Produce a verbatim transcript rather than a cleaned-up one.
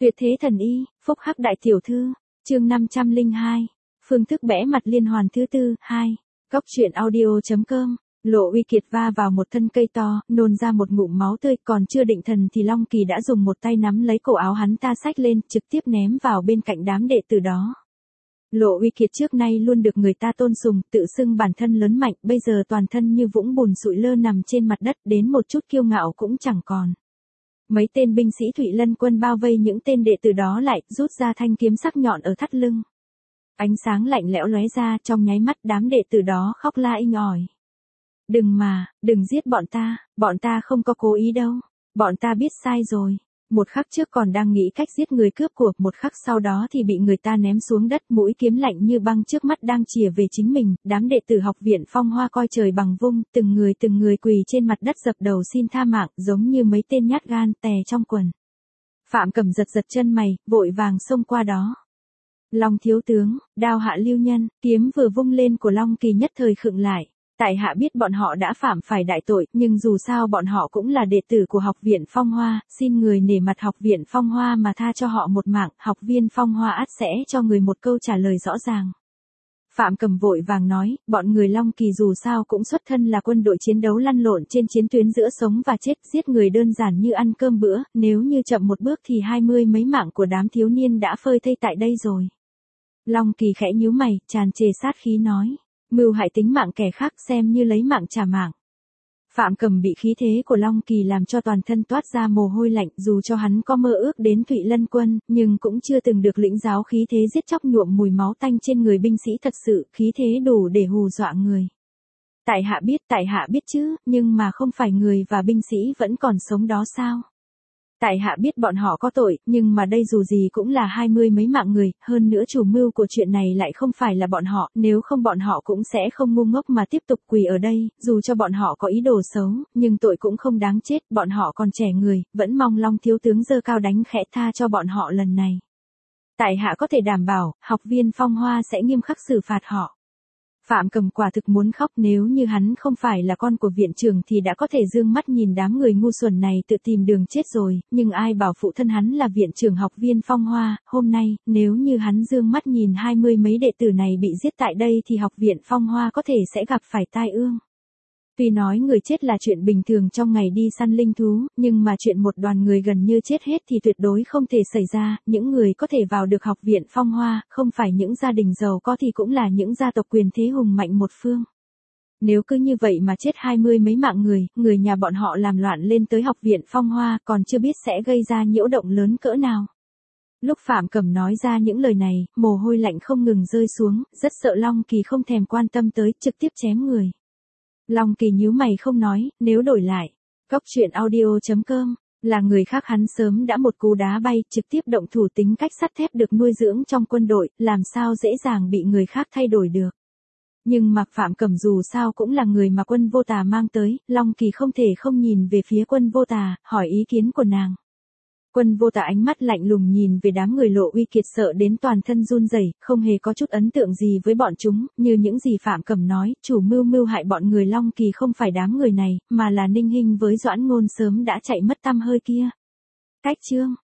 Tuyệt thế thần y, phúc hắc đại tiểu thư, chương năm trăm lẻ hai, phương thức bẽ mặt liên hoàn thứ tư, hai, góc truyện audio.com, Lộ Uy Kiệt va vào một thân cây to, nôn ra một ngụm máu tươi, còn chưa định thần thì Long Kỳ đã dùng một tay nắm lấy cổ áo hắn ta xách lên, trực tiếp ném vào bên cạnh đám đệ tử đó. Lộ Uy Kiệt trước nay luôn được người ta tôn sùng, tự xưng bản thân lớn mạnh, bây giờ toàn thân như vũng bùn sụi lơ nằm trên mặt đất, đến một chút kiêu ngạo cũng chẳng còn. Mấy tên binh sĩ Thụy Lân quân bao vây những tên đệ tử đó lại, rút ra thanh kiếm sắc nhọn ở thắt lưng. Ánh sáng lạnh lẽo lóe ra, trong nháy mắt đám đệ tử đó khóc la inh ỏi. Đừng mà, đừng giết bọn ta, bọn ta không có cố ý đâu, bọn ta biết sai rồi. Một khắc trước còn đang nghĩ cách giết người cướp của, một khắc sau đó thì bị người ta ném xuống đất, mũi kiếm lạnh như băng trước mắt đang chìa về chính mình. Đám đệ tử học viện Phong Hoa coi trời bằng vung, từng người từng người quỳ trên mặt đất dập đầu xin tha mạng, giống như mấy tên nhát gan tè trong quần. Phạm Cầm giật giật chân mày, vội vàng xông qua đó. Long thiếu tướng, đao hạ lưu nhân, kiếm vừa vung lên của Long Kỳ nhất thời khựng lại. Tại hạ biết bọn họ đã phạm phải đại tội, nhưng dù sao bọn họ cũng là đệ tử của học viện Phong Hoa, xin người nể mặt học viện Phong Hoa mà tha cho họ một mạng, học viên Phong Hoa ắt sẽ cho người một câu trả lời rõ ràng. Phạm Cầm vội vàng nói, bọn người Long Kỳ dù sao cũng xuất thân là quân đội chiến đấu lăn lộn trên chiến tuyến giữa sống và chết, giết người đơn giản như ăn cơm bữa, nếu như chậm một bước thì hai mươi mấy mạng của đám thiếu niên đã phơi thây tại đây rồi. Long Kỳ khẽ nhíu mày, tràn trề sát khí nói. Mưu hại tính mạng kẻ khác xem như lấy mạng trả mạng. Phạm Cầm bị khí thế của Long Kỳ làm cho toàn thân toát ra mồ hôi lạnh, dù cho hắn có mơ ước đến Thụy Lân quân, nhưng cũng chưa từng được lĩnh giáo khí thế giết chóc nhuộm mùi máu tanh trên người binh sĩ thật sự, khí thế đủ để hù dọa người. Tại hạ biết, tại hạ biết chứ, nhưng mà không phải người và binh sĩ vẫn còn sống đó sao? Tại hạ biết bọn họ có tội, nhưng mà đây dù gì cũng là hai mươi mấy mạng người, hơn nữa chủ mưu của chuyện này lại không phải là bọn họ, nếu không bọn họ cũng sẽ không ngu ngốc mà tiếp tục quỳ ở đây, dù cho bọn họ có ý đồ xấu, nhưng tội cũng không đáng chết, bọn họ còn trẻ người, vẫn mong Long thiếu tướng giơ cao đánh khẽ tha cho bọn họ lần này. Tại hạ có thể đảm bảo, học viên Phong Hoa sẽ nghiêm khắc xử phạt họ. Phạm Cầm quả thực muốn khóc, nếu như hắn không phải là con của viện trưởng thì đã có thể dương mắt nhìn đám người ngu xuẩn này tự tìm đường chết rồi, nhưng ai bảo phụ thân hắn là viện trưởng học viên Phong Hoa, hôm nay, nếu như hắn dương mắt nhìn hai mươi mấy đệ tử này bị giết tại đây thì học viện Phong Hoa có thể sẽ gặp phải tai ương. Tuy nói người chết là chuyện bình thường trong ngày đi săn linh thú, nhưng mà chuyện một đoàn người gần như chết hết thì tuyệt đối không thể xảy ra, những người có thể vào được học viện Phong Hoa, không phải những gia đình giàu có thì cũng là những gia tộc quyền thế hùng mạnh một phương. Nếu cứ như vậy mà chết hai mươi mấy mạng người, người nhà bọn họ làm loạn lên tới học viện Phong Hoa còn chưa biết sẽ gây ra nhiễu động lớn cỡ nào. Lúc Phạm Cầm nói ra những lời này, mồ hôi lạnh không ngừng rơi xuống, rất sợ Long Kỳ không thèm quan tâm tới, trực tiếp chém người. Long Kỳ nhíu mày không nói, nếu đổi lại, góc truyện audio.com, là người khác hắn sớm đã một cú đá bay, trực tiếp động thủ, tính cách sắt thép được nuôi dưỡng trong quân đội, làm sao dễ dàng bị người khác thay đổi được. Nhưng Mạc Phạm Cầm dù sao cũng là người mà Quân Vô Tà mang tới, Long Kỳ không thể không nhìn về phía Quân Vô Tà, hỏi ý kiến của nàng. Quân Vô Tà ánh mắt lạnh lùng nhìn về đám người Lộ Uy Kiệt sợ đến toàn thân run rẩy, không hề có chút ấn tượng gì với bọn chúng, như những gì Phạm Cầm nói, chủ mưu mưu hại bọn người Long Kỳ không phải đám người này, mà là Ninh Hinh với Doãn Ngôn sớm đã chạy mất tăm hơi kia. Cách chương